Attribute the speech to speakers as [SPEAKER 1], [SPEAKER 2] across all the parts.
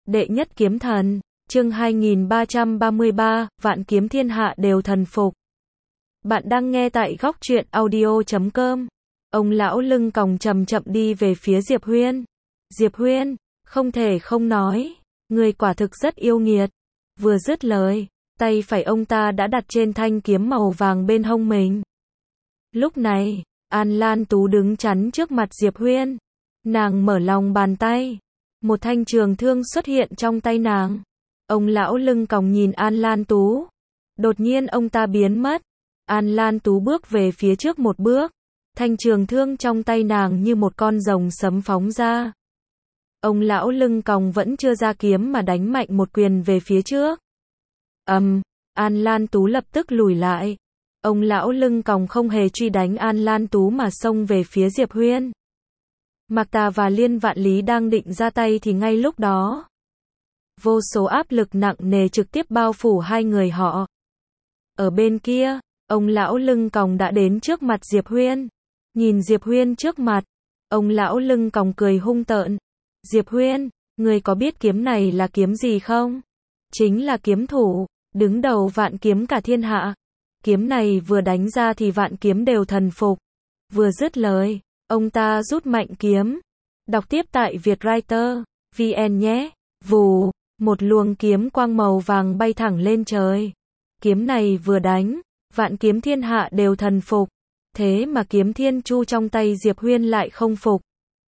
[SPEAKER 1] Đệ nhất kiếm thần, chương 2333, vạn kiếm thiên hạ đều thần phục. Bạn đang nghe tại góc truyện audio.com. Ông lão lưng còng chậm chậm đi về phía Diệp Huyên. Diệp Huyên, không thể không nói, người quả thực rất yêu nghiệt. Vừa dứt lời, tay phải ông ta đã đặt trên thanh kiếm màu vàng bên hông mình. Lúc này, An Lan Tú đứng chắn trước mặt Diệp Huyên. Nàng mở lòng bàn tay. Một thanh trường thương xuất hiện trong tay nàng. Ông lão lưng còng nhìn An Lan Tú. Đột nhiên ông ta biến mất. An Lan Tú bước về phía trước một bước. Thanh trường thương trong tay nàng như một con rồng sấm phóng ra. Ông lão lưng còng vẫn chưa ra kiếm mà đánh mạnh một quyền về phía trước. An Lan Tú lập tức lùi lại. Ông lão lưng còng không hề truy đánh An Lan Tú mà xông về phía Diệp Huyên. Mạc Tà và Liên Vạn Lý đang định ra tay thì ngay lúc đó, vô số áp lực nặng nề trực tiếp bao phủ hai người họ. Ở bên kia, ông lão lưng còng đã đến trước mặt Diệp Huyên. Nhìn Diệp Huyên trước mặt, ông lão lưng còng cười hung tợn. Diệp Huyên, người có biết kiếm này là kiếm gì không? Chính là kiếm thủ, đứng đầu vạn kiếm cả thiên hạ. Kiếm này vừa đánh ra thì vạn kiếm đều thần phục. Vừa dứt lời, ông ta rút mạnh kiếm. Đọc tiếp tại Vietwriter VN nhé. Vù, một luồng kiếm quang màu vàng bay thẳng lên trời. Kiếm này vừa đánh, vạn kiếm thiên hạ đều thần phục. Thế mà kiếm thiên chu trong tay Diệp Huyên lại không phục.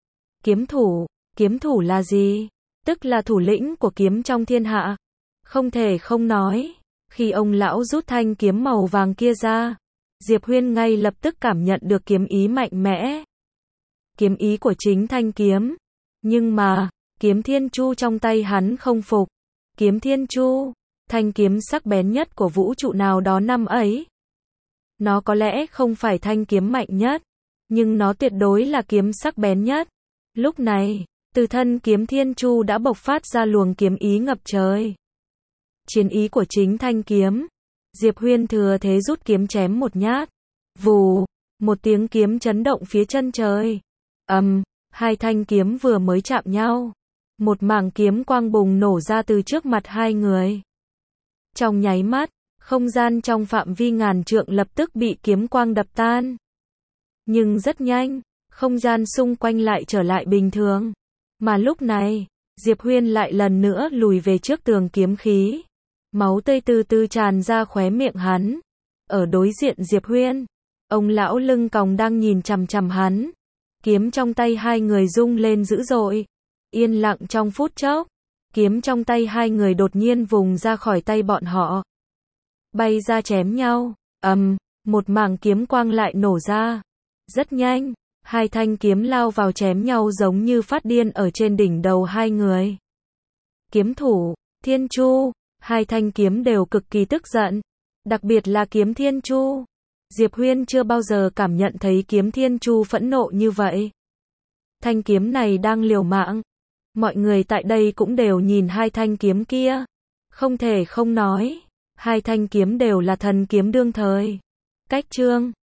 [SPEAKER 1] Kiếm thủ là gì? Tức là thủ lĩnh của kiếm trong thiên hạ. Không thể không nói, khi ông lão rút thanh kiếm màu vàng kia ra, Diệp Huyên ngay lập tức cảm nhận được kiếm ý mạnh mẽ. Kiếm ý của chính thanh kiếm. Nhưng mà, kiếm thiên chu trong tay hắn không phục. Kiếm thiên chu, thanh kiếm sắc bén nhất của vũ trụ nào đó năm ấy. Nó có lẽ không phải thanh kiếm mạnh nhất, nhưng nó tuyệt đối là kiếm sắc bén nhất. Lúc này, từ thân kiếm thiên chu đã bộc phát ra luồng kiếm ý ngập trời. Chiến ý của chính thanh kiếm. Diệp Huyên thừa thế rút kiếm chém một nhát. Vù, một tiếng kiếm chấn động phía chân trời. Hai thanh kiếm vừa mới chạm nhau. Một mảng kiếm quang bùng nổ ra từ trước mặt hai người. Trong nháy mắt, không gian trong phạm vi ngàn trượng lập tức bị kiếm quang đập tan. Nhưng rất nhanh, không gian xung quanh lại trở lại bình thường. Mà lúc này, Diệp Huyên lại lần nữa lùi về trước tường kiếm khí. Máu tươi từ từ tràn ra khóe miệng hắn. Ở đối diện Diệp Huyên, ông lão lưng còng đang nhìn chằm chằm hắn. Kiếm trong tay hai người rung lên dữ dội. Yên lặng trong phút chốc, kiếm trong tay hai người đột nhiên vùng ra khỏi tay bọn họ. Bay ra chém nhau. Một mảng kiếm quang lại nổ ra. Rất nhanh, hai thanh kiếm lao vào chém nhau giống như phát điên ở trên đỉnh đầu hai người. Kiếm thủ, Thiên Chu, hai thanh kiếm đều cực kỳ tức giận. Đặc biệt là kiếm Thiên Chu. Diệp Huyên chưa bao giờ cảm nhận thấy kiếm Thiên Chu phẫn nộ như vậy. Thanh kiếm này đang liều mạng. Mọi người tại đây cũng đều nhìn hai thanh kiếm kia. Không thể không nói, hai thanh kiếm đều là thần kiếm đương thời. Cách chương